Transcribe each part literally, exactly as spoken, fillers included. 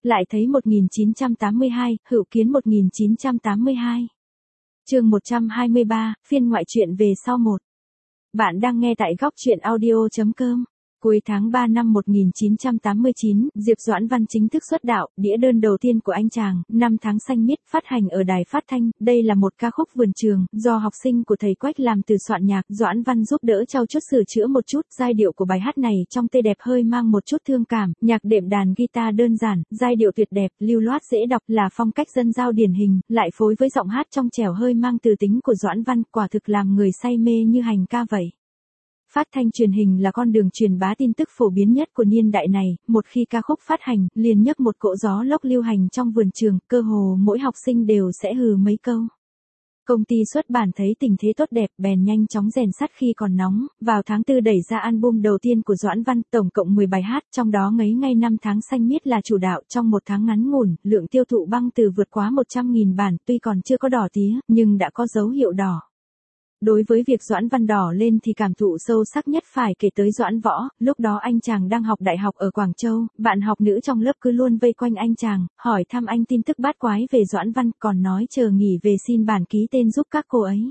lại thấy một nghìn chín trăm tám mươi hai, Hữu Kiến một nghìn chín trăm tám mươi hai. Chương một trăm hai mươi ba, phiên ngoại truyện về sau một. Bạn đang nghe tại góc truyện audio chấm com. Cuối tháng ba năm một nghìn chín trăm tám mươi chín, Diệp Doãn Văn chính thức xuất đạo, đĩa đơn đầu tiên của anh chàng, Năm tháng xanh miết, phát hành ở đài phát thanh. Đây là một ca khúc vườn trường, do học sinh của thầy Quách làm từ soạn nhạc, Doãn Văn giúp đỡ trau chuốt sửa chữa một chút. Giai điệu của bài hát này trong tê đẹp hơi mang một chút thương cảm, nhạc đệm đàn guitar đơn giản, giai điệu tuyệt đẹp, lưu loát dễ đọc, là phong cách dân giao điển hình, lại phối với giọng hát trong trẻo hơi mang từ tính của Doãn Văn, quả thực làm người say mê như hành ca vậy. Phát thanh truyền hình là con đường truyền bá tin tức phổ biến nhất của niên đại này, một khi ca khúc phát hành, liền nhấc một cỗ gió lốc lưu hành trong vườn trường, cơ hồ mỗi học sinh đều sẽ hừ mấy câu. Công ty xuất bản thấy tình thế tốt đẹp, bèn nhanh chóng rèn sắt khi còn nóng, vào tháng tư đẩy ra album đầu tiên của Doãn Văn, tổng cộng mười bài hát, trong đó ngấy ngay Năm tháng xanh miết là chủ đạo. Trong một tháng ngắn ngủn, lượng tiêu thụ băng từ vượt quá một trăm nghìn bản, tuy còn chưa có đỏ tía, nhưng đã có dấu hiệu đỏ. Đối với việc Doãn Văn đỏ lên thì cảm thụ sâu sắc nhất phải kể tới Doãn Võ, lúc đó anh chàng đang học đại học ở Quảng Châu, bạn học nữ trong lớp cứ luôn vây quanh anh chàng, hỏi thăm anh tin tức bát quái về Doãn Văn, còn nói chờ nghỉ về xin bản ký tên giúp các cô ấy.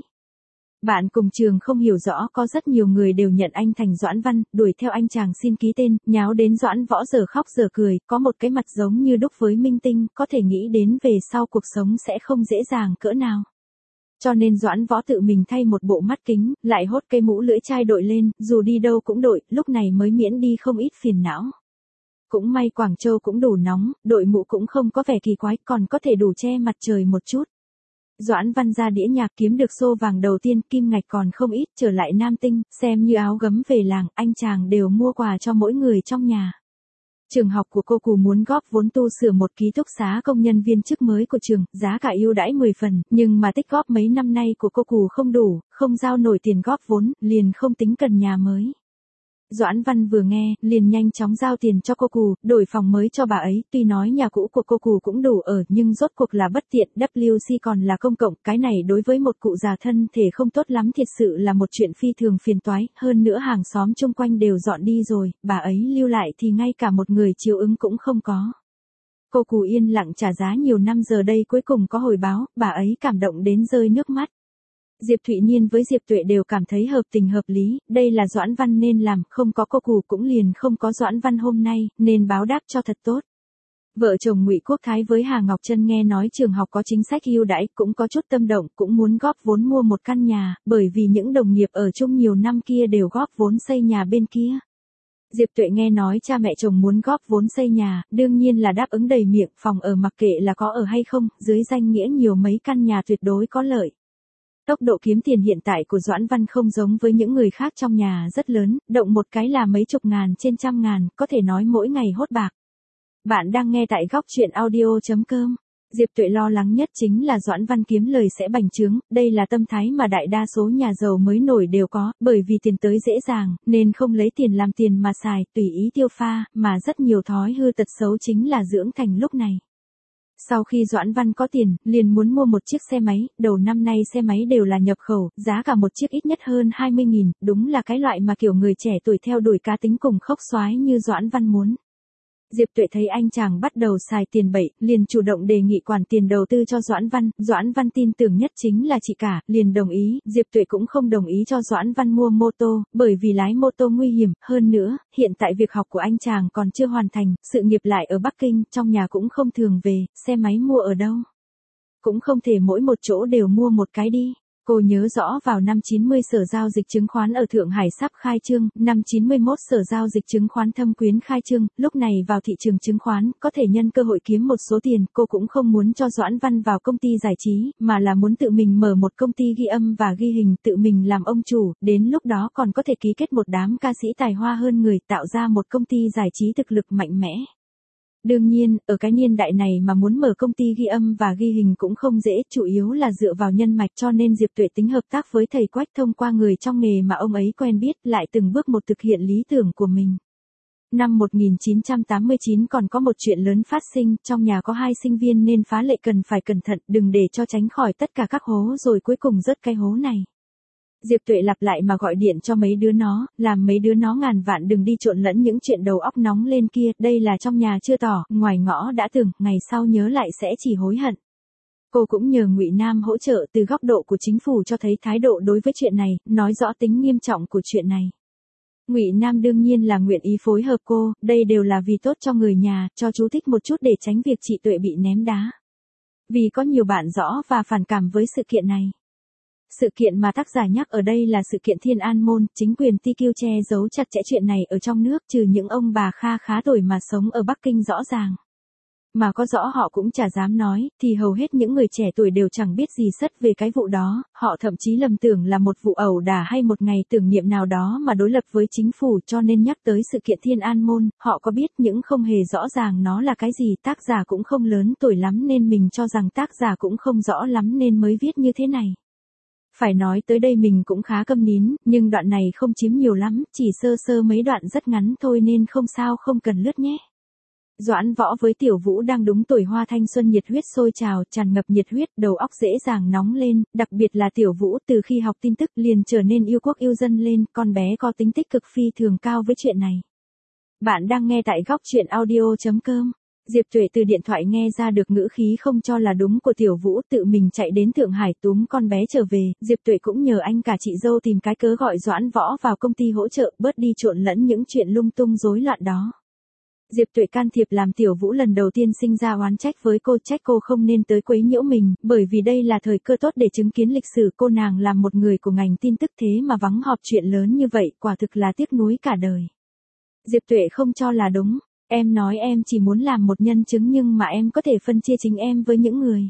Bạn cùng trường không hiểu rõ, có rất nhiều người đều nhận anh thành Doãn Văn, đuổi theo anh chàng xin ký tên, nháo đến Doãn Võ giờ khóc giờ cười, có một cái mặt giống như đúc với minh tinh, có thể nghĩ đến về sau cuộc sống sẽ không dễ dàng cỡ nào. Cho nên Doãn Võ tự mình thay một bộ mắt kính, lại hốt cây mũ lưỡi chai đội lên, dù đi đâu cũng đội, lúc này mới miễn đi không ít phiền não. Cũng may Quảng Châu cũng đủ nóng, đội mũ cũng không có vẻ kỳ quái, còn có thể đủ che mặt trời một chút. Doãn Văn ra đĩa nhạc kiếm được xô vàng đầu tiên, kim ngạch còn không ít, trở lại Nam Tinh, xem như áo gấm về làng, anh chàng đều mua quà cho mỗi người trong nhà. Trường học của cô Cù muốn góp vốn tu sửa một ký túc xá công nhân viên chức mới của trường, giá cả ưu đãi mười phần, nhưng mà tích góp mấy năm nay của cô Cù không đủ, không giao nổi tiền góp vốn, liền không tính cần nhà mới. Doãn Văn vừa nghe, liền nhanh chóng giao tiền cho cô Cù, đổi phòng mới cho bà ấy, tuy nói nhà cũ của cô Cù cũng đủ ở, nhưng rốt cuộc là bất tiện, W C còn là công cộng, cái này đối với một cụ già thân thể không tốt lắm, thiệt sự là một chuyện phi thường phiền toái, hơn nữa hàng xóm chung quanh đều dọn đi rồi, bà ấy lưu lại thì ngay cả một người chiếu ứng cũng không có. Cô Cù yên lặng trả giá nhiều năm, giờ đây cuối cùng có hồi báo, bà ấy cảm động đến rơi nước mắt. Diệp Thụy Niên với Diệp Tuệ đều cảm thấy hợp tình hợp lý, đây là Doãn Văn nên làm, không có cô Cù cũng liền không có Doãn Văn hôm nay, nên báo đáp cho thật tốt. Vợ chồng Ngụy Quốc Thái với Hà Ngọc Trân nghe nói trường học có chính sách ưu đãi, cũng có chút tâm động, cũng muốn góp vốn mua một căn nhà, bởi vì những đồng nghiệp ở chung nhiều năm kia đều góp vốn xây nhà bên kia. Diệp Tuệ nghe nói cha mẹ chồng muốn góp vốn xây nhà, đương nhiên là đáp ứng đầy miệng, phòng ở mặc kệ là có ở hay không, dưới danh nghĩa nhiều mấy căn nhà tuyệt đối có lợi. Tốc độ kiếm tiền hiện tại của Doãn Văn không giống với những người khác trong nhà rất lớn, động một cái là mấy chục ngàn trên trăm ngàn, có thể nói mỗi ngày hốt bạc. Bạn đang nghe tại góc truyện audio chấm com. Diệp Tuệ lo lắng nhất chính là Doãn Văn kiếm lời sẽ bành trướng, đây là tâm thái mà đại đa số nhà giàu mới nổi đều có, bởi vì tiền tới dễ dàng, nên không lấy tiền làm tiền mà xài, tùy ý tiêu pha, mà rất nhiều thói hư tật xấu chính là dưỡng thành lúc này. Sau khi Doãn Văn có tiền, liền muốn mua một chiếc xe máy, đầu năm nay xe máy đều là nhập khẩu, giá cả một chiếc ít nhất hơn hai mươi nghìn, đúng là cái loại mà kiểu người trẻ tuổi theo đuổi cá tính cùng khốc xoái như Doãn Văn muốn. Diệp Tuệ thấy anh chàng bắt đầu xài tiền bậy, liền chủ động đề nghị quản tiền đầu tư cho Doãn Văn, Doãn Văn tin tưởng nhất chính là chị cả, liền đồng ý, Diệp Tuệ cũng không đồng ý cho Doãn Văn mua mô tô, bởi vì lái mô tô nguy hiểm, hơn nữa, hiện tại việc học của anh chàng còn chưa hoàn thành, sự nghiệp lại ở Bắc Kinh, trong nhà cũng không thường về, xe máy mua ở đâu? Cũng không thể mỗi một chỗ đều mua một cái đi. Cô nhớ rõ vào năm chín mươi sở giao dịch chứng khoán ở Thượng Hải sắp khai trương, năm chín mươi mốt sở giao dịch chứng khoán Thâm Quyến khai trương, lúc này vào thị trường chứng khoán, có thể nhân cơ hội kiếm một số tiền, cô cũng không muốn cho Doãn Văn vào công ty giải trí, mà là muốn tự mình mở một công ty ghi âm và ghi hình, tự mình làm ông chủ, đến lúc đó còn có thể ký kết một đám ca sĩ tài hoa hơn người, tạo ra một công ty giải trí thực lực mạnh mẽ. Đương nhiên, ở cái niên đại này mà muốn mở công ty ghi âm và ghi hình cũng không dễ, chủ yếu là dựa vào nhân mạch, cho nên Diệp Tuệ tính hợp tác với thầy Quách thông qua người trong nghề mà ông ấy quen biết, lại từng bước một thực hiện lý tưởng của mình. Năm một nghìn chín trăm tám mươi chín còn có một chuyện lớn phát sinh, trong nhà có hai sinh viên nên phá lệ cần phải cẩn thận, đừng để cho tránh khỏi tất cả các hố rồi cuối cùng rớt cái hố này. Diệp Tuệ lặp lại mà gọi điện cho mấy đứa nó, làm mấy đứa nó ngàn vạn đừng đi trộn lẫn những chuyện đầu óc nóng lên kia, đây là trong nhà chưa tỏ, ngoài ngõ đã từng, ngày sau nhớ lại sẽ chỉ hối hận. Cô cũng nhờ Ngụy Nam hỗ trợ từ góc độ của chính phủ cho thấy thái độ đối với chuyện này, nói rõ tính nghiêm trọng của chuyện này. Ngụy Nam đương nhiên là nguyện ý phối hợp cô, đây đều là vì tốt cho người nhà, cho chú thích một chút để tránh việc chị Tuệ bị ném đá. Vì có nhiều bạn rõ và phản cảm với sự kiện này. Sự kiện mà tác giả nhắc ở đây là sự kiện Thiên An Môn, chính quyền tê quy che giấu chặt chẽ chuyện này ở trong nước, trừ những ông bà kha khá tuổi mà sống ở Bắc Kinh rõ ràng. Mà có rõ họ cũng chả dám nói, thì hầu hết những người trẻ tuổi đều chẳng biết gì sất về cái vụ đó, họ thậm chí lầm tưởng là một vụ ẩu đả hay một ngày tưởng niệm nào đó mà đối lập với chính phủ, cho nên nhắc tới sự kiện Thiên An Môn, họ có biết những không hề rõ ràng nó là cái gì, tác giả cũng không lớn tuổi lắm nên mình cho rằng tác giả cũng không rõ lắm nên mới viết như thế này. Phải nói tới đây mình cũng khá câm nín, nhưng đoạn này không chiếm nhiều lắm, chỉ sơ sơ mấy đoạn rất ngắn thôi nên không sao không cần lướt nhé. Doãn Võ với Tiểu Vũ đang đúng tuổi hoa thanh xuân nhiệt huyết sôi trào, tràn ngập nhiệt huyết, đầu óc dễ dàng nóng lên, đặc biệt là Tiểu Vũ từ khi học tin tức liền trở nên yêu quốc yêu dân lên, con bé có tính tích cực phi thường cao với chuyện này. Bạn đang nghe tại góc truyện audio chấm com. Diệp Tuệ từ điện thoại nghe ra được ngữ khí không cho là đúng của Tiểu Vũ, tự mình chạy đến Thượng Hải túm con bé trở về, Diệp Tuệ cũng nhờ anh cả chị dâu tìm cái cớ gọi Doãn Võ vào công ty hỗ trợ, bớt đi trộn lẫn những chuyện lung tung rối loạn đó. Diệp Tuệ can thiệp làm Tiểu Vũ lần đầu tiên sinh ra oán trách với cô, trách cô không nên tới quấy nhiễu mình, bởi vì đây là thời cơ tốt để chứng kiến lịch sử, cô nàng làm một người của ngành tin tức thế mà vắng họp chuyện lớn như vậy, quả thực là tiếc nuối cả đời. Diệp Tuệ không cho là đúng, em nói em chỉ muốn làm một nhân chứng nhưng mà em có thể phân chia chính em với những người.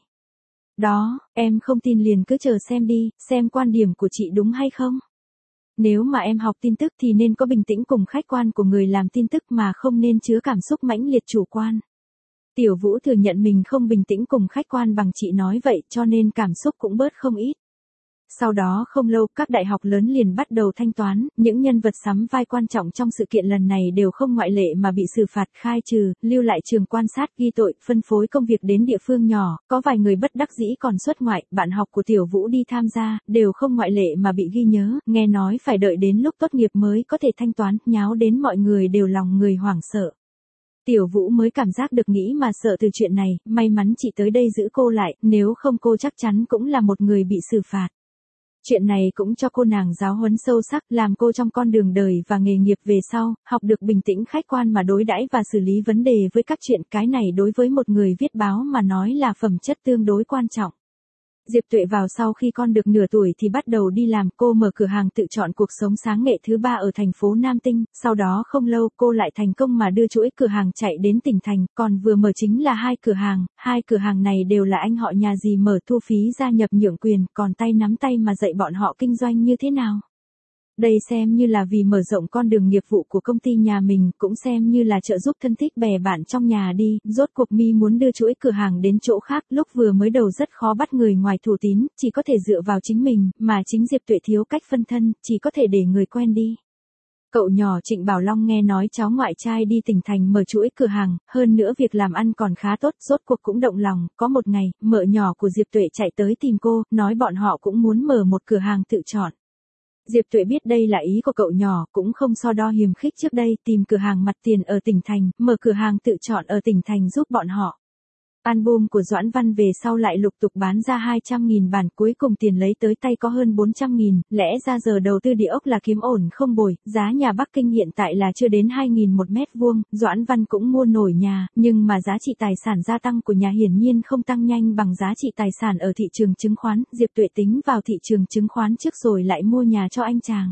Đó, em không tin liền cứ chờ xem đi, xem quan điểm của chị đúng hay không. Nếu mà em học tin tức thì nên có bình tĩnh cùng khách quan của người làm tin tức mà không nên chứa cảm xúc mãnh liệt chủ quan. Tiểu Vũ thừa nhận mình không bình tĩnh cùng khách quan bằng chị nói vậy cho nên cảm xúc cũng bớt không ít. Sau đó không lâu các đại học lớn liền bắt đầu thanh toán, những nhân vật sắm vai quan trọng trong sự kiện lần này đều không ngoại lệ mà bị xử phạt khai trừ, lưu lại trường quan sát ghi tội, phân phối công việc đến địa phương nhỏ, có vài người bất đắc dĩ còn xuất ngoại, bạn học của Tiểu Vũ đi tham gia, đều không ngoại lệ mà bị ghi nhớ, nghe nói phải đợi đến lúc tốt nghiệp mới có thể thanh toán, nháo đến mọi người đều lòng người hoảng sợ. Tiểu Vũ mới cảm giác được nghĩ mà sợ từ chuyện này, may mắn chị tới đây giữ cô lại, nếu không cô chắc chắn cũng là một người bị xử phạt. Chuyện này cũng cho cô nàng giáo huấn sâu sắc, làm cô trong con đường đời và nghề nghiệp về sau, học được bình tĩnh khách quan mà đối đãi và xử lý vấn đề với các chuyện, cái này đối với một người viết báo mà nói là phẩm chất tương đối quan trọng. Diệp Tuệ vào sau khi con được nửa tuổi thì bắt đầu đi làm, cô mở cửa hàng tự chọn cuộc sống sáng nghệ thứ ba ở thành phố Nam Tinh, sau đó không lâu cô lại thành công mà đưa chuỗi cửa hàng chạy đến tỉnh thành, còn vừa mở chính là hai cửa hàng, hai cửa hàng này đều là anh họ nhà dì mở, thu phí gia nhập nhượng quyền, còn tay nắm tay mà dạy bọn họ kinh doanh như thế nào. Đây xem như là vì mở rộng con đường nghiệp vụ của công ty nhà mình, cũng xem như là trợ giúp thân thích bè bạn trong nhà đi, rốt cuộc Mi muốn đưa chuỗi cửa hàng đến chỗ khác, lúc vừa mới đầu rất khó bắt người ngoài thủ tín, chỉ có thể dựa vào chính mình, mà chính Diệp Tuệ thiếu cách phân thân, chỉ có thể để người quen đi. Cậu nhỏ Trịnh Bảo Long nghe nói cháu ngoại trai đi tỉnh thành mở chuỗi cửa hàng, hơn nữa việc làm ăn còn khá tốt, rốt cuộc cũng động lòng, có một ngày, mợ nhỏ của Diệp Tuệ chạy tới tìm cô, nói bọn họ cũng muốn mở một cửa hàng tự chọn. Diệp Tuệ biết đây là ý của cậu nhỏ, cũng không so đo hiềm khích trước đây, tìm cửa hàng mặt tiền ở tỉnh thành, mở cửa hàng tự chọn ở tỉnh thành giúp bọn họ. Album của Doãn Văn về sau lại lục tục bán ra hai trăm nghìn bản, cuối cùng tiền lấy tới tay có hơn bốn trăm nghìn, lẽ ra giờ đầu tư địa ốc là kiếm ổn không bồi, giá nhà Bắc Kinh hiện tại là chưa đến hai nghìn một mét vuông, Doãn Văn cũng mua nổi nhà, nhưng mà giá trị tài sản gia tăng của nhà hiển nhiên không tăng nhanh bằng giá trị tài sản ở thị trường chứng khoán, Diệp Tuệ tính vào thị trường chứng khoán trước rồi lại mua nhà cho anh chàng.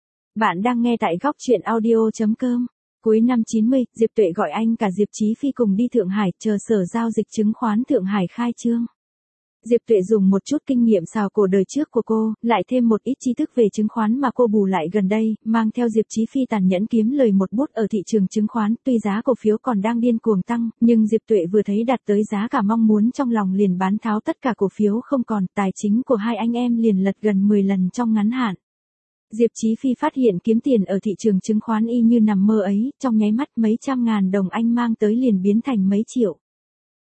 Bạn đang nghe tại góc truyện audio chấm com. Cuối năm chín mươi, Diệp Tuệ gọi anh cả Diệp Chí Phi cùng đi Thượng Hải, chờ sở giao dịch chứng khoán Thượng Hải khai trương. Diệp Tuệ dùng một chút kinh nghiệm xào cổ đời trước của cô, lại thêm một ít tri thức về chứng khoán mà cô bù lại gần đây, mang theo Diệp Chí Phi tàn nhẫn kiếm lời một bút ở thị trường chứng khoán, tuy giá cổ phiếu còn đang điên cuồng tăng, nhưng Diệp Tuệ vừa thấy đạt tới giá cả mong muốn trong lòng liền bán tháo tất cả cổ phiếu không còn, tài chính của hai anh em liền lật gần mười lần trong ngắn hạn. Diệp Chí Phi phát hiện kiếm tiền ở thị trường chứng khoán y như nằm mơ ấy, trong nháy mắt mấy trăm ngàn đồng anh mang tới liền biến thành mấy triệu.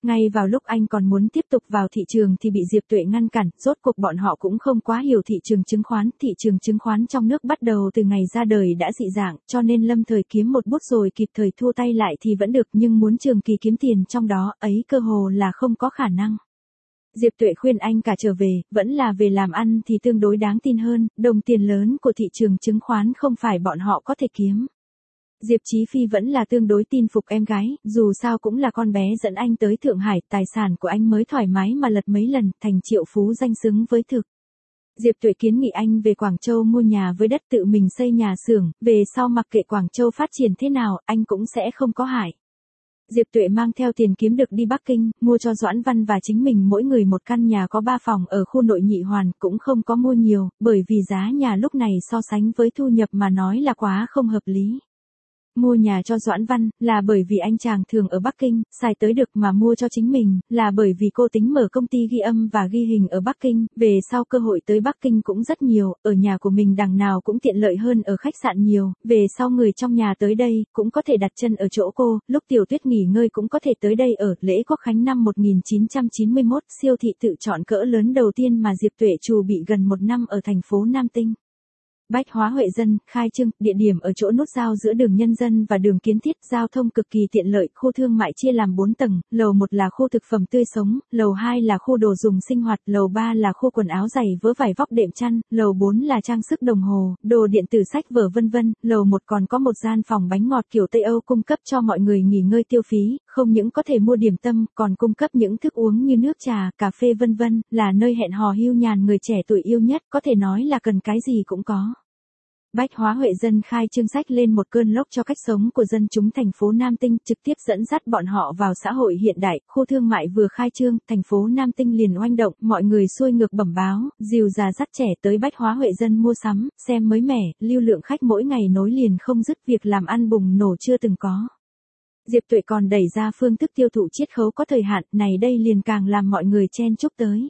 Ngay vào lúc anh còn muốn tiếp tục vào thị trường thì bị Diệp Tuệ ngăn cản, rốt cuộc bọn họ cũng không quá hiểu thị trường chứng khoán, thị trường chứng khoán trong nước bắt đầu từ ngày ra đời đã dị dạng, cho nên lâm thời kiếm một bút rồi kịp thời thua tay lại thì vẫn được, nhưng muốn trường kỳ kiếm tiền trong đó ấy cơ hồ là không có khả năng. Diệp Tuệ khuyên anh cả trở về, vẫn là về làm ăn thì tương đối đáng tin hơn, đồng tiền lớn của thị trường chứng khoán không phải bọn họ có thể kiếm. Diệp Chí Phi vẫn là tương đối tin phục em gái, dù sao cũng là con bé dẫn anh tới Thượng Hải, tài sản của anh mới thoải mái mà lật mấy lần, thành triệu phú danh xứng với thực. Diệp Tuệ kiến nghị anh về Quảng Châu mua nhà với đất tự mình xây nhà xưởng, về sau mặc kệ Quảng Châu phát triển thế nào, anh cũng sẽ không có hại. Diệp Tuệ mang theo tiền kiếm được đi Bắc Kinh, mua cho Doãn Văn và chính mình mỗi người một căn nhà có ba phòng ở khu nội nhị hoàn, cũng không có mua nhiều, bởi vì giá nhà lúc này so sánh với thu nhập mà nói là quá không hợp lý. Mua nhà cho Doãn Văn, là bởi vì anh chàng thường ở Bắc Kinh, xài tới được, mà mua cho chính mình, là bởi vì cô tính mở công ty ghi âm và ghi hình ở Bắc Kinh, về sau cơ hội tới Bắc Kinh cũng rất nhiều, ở nhà của mình đằng nào cũng tiện lợi hơn ở khách sạn nhiều, về sau người trong nhà tới đây, cũng có thể đặt chân ở chỗ cô, lúc Tiểu Tuyết nghỉ ngơi cũng có thể tới đây ở. Lễ Quốc khánh năm một nghìn chín trăm chín mươi mốt, siêu thị tự chọn cỡ lớn đầu tiên mà Diệp Tuệ trù bị gần một năm ở thành phố Nam Tinh. Bách Hóa Huệ Dân, khai trương, địa điểm ở chỗ nút giao giữa đường Nhân Dân và đường Kiến Thiết, giao thông cực kỳ tiện lợi, khu thương mại chia làm bốn tầng, lầu một là khu thực phẩm tươi sống, lầu hai là khu đồ dùng sinh hoạt, lầu ba là khu quần áo giày vớ vải vóc đệm chăn, lầu bốn là trang sức đồng hồ, đồ điện tử sách vở vân vân, lầu một còn có một gian phòng bánh ngọt kiểu Tây Âu cung cấp cho mọi người nghỉ ngơi tiêu phí, không những có thể mua điểm tâm, còn cung cấp những thức uống như nước trà, cà phê vân vân, là nơi hẹn hò hưu nhàn người trẻ tuổi yêu nhất, có thể nói là cần cái gì cũng có. Bách Hóa Huệ Dân khai trương sách lên một cơn lốc cho cách sống của dân chúng thành phố Nam Tinh, trực tiếp dẫn dắt bọn họ vào xã hội hiện đại, khu thương mại vừa khai trương, thành phố Nam Tinh liền oanh động, mọi người xuôi ngược bẩm báo, dìu già dắt trẻ tới Bách Hóa Huệ Dân mua sắm, xem mới mẻ, lưu lượng khách mỗi ngày nối liền không dứt, việc làm ăn bùng nổ chưa từng có. Diệp Tuệ còn đẩy ra phương thức tiêu thụ chiết khấu có thời hạn, này đây liền càng làm mọi người chen chúc tới.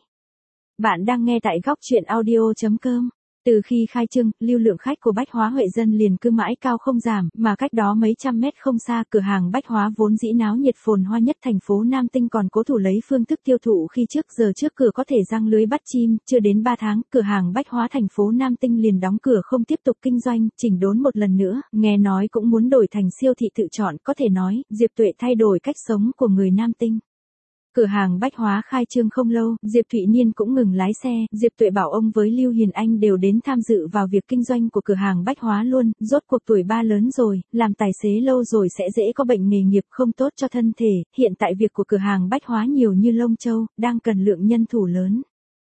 Bạn đang nghe tại góc truyện audio chấm com. Từ khi khai trương, lưu lượng khách của Bách Hóa Huệ Dân liền cứ mãi cao không giảm, mà cách đó mấy trăm mét không xa, cửa hàng Bách Hóa vốn dĩ náo nhiệt phồn hoa nhất thành phố Nam Tinh còn cố thủ lấy phương thức tiêu thụ khi trước giờ trước cửa có thể giăng lưới bắt chim, chưa đến ba tháng, cửa hàng Bách Hóa thành phố Nam Tinh liền đóng cửa không tiếp tục kinh doanh, chỉnh đốn một lần nữa, nghe nói cũng muốn đổi thành siêu thị tự chọn, có thể nói, Diệp Tuệ thay đổi cách sống của người Nam Tinh. Cửa hàng Bách Hóa khai trương không lâu, Diệp Thụy Niên cũng ngừng lái xe, Diệp Tuệ bảo ông với Lưu Hiền Anh đều đến tham dự vào việc kinh doanh của cửa hàng Bách Hóa luôn, rốt cuộc tuổi ba lớn rồi, làm tài xế lâu rồi sẽ dễ có bệnh nghề nghiệp không tốt cho thân thể, hiện tại việc của cửa hàng Bách Hóa nhiều như lông châu, đang cần lượng nhân thủ lớn.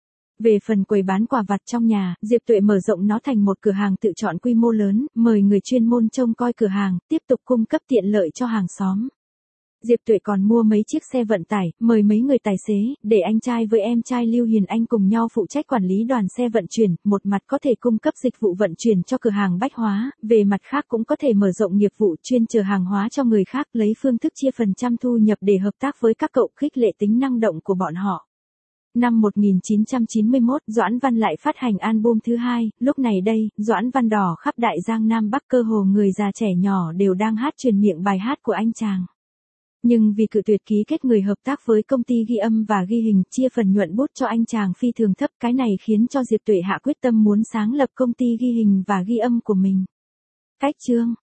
Về phần quầy bán quà vặt trong nhà, Diệp Tuệ mở rộng nó thành một cửa hàng tự chọn quy mô lớn, mời người chuyên môn trông coi cửa hàng, tiếp tục cung cấp tiện lợi cho hàng xóm. Diệp Tuệ còn mua mấy chiếc xe vận tải, mời mấy người tài xế, để anh trai với em trai Lưu Hiền Anh cùng nhau phụ trách quản lý đoàn xe vận chuyển, một mặt có thể cung cấp dịch vụ vận chuyển cho cửa hàng Bách Hóa, về mặt khác cũng có thể mở rộng nghiệp vụ chuyên chở hàng hóa cho người khác, lấy phương thức chia phần trăm thu nhập để hợp tác với các cậu, khích lệ tính năng động của bọn họ. Năm một nghìn chín trăm chín mươi mốt, Doãn Văn lại phát hành album thứ hai, lúc này đây, Doãn Văn đỏ khắp Đại Giang Nam Bắc, cơ hồ người già trẻ nhỏ đều đang hát truyền miệng bài hát của anh chàng. Nhưng vì cự tuyệt ký kết người hợp tác với công ty ghi âm và ghi hình, chia phần nhuận bút cho anh chàng phi thường thấp, cái này khiến cho Diệp Tuệ hạ quyết tâm muốn sáng lập công ty ghi hình và ghi âm của mình. Cách chương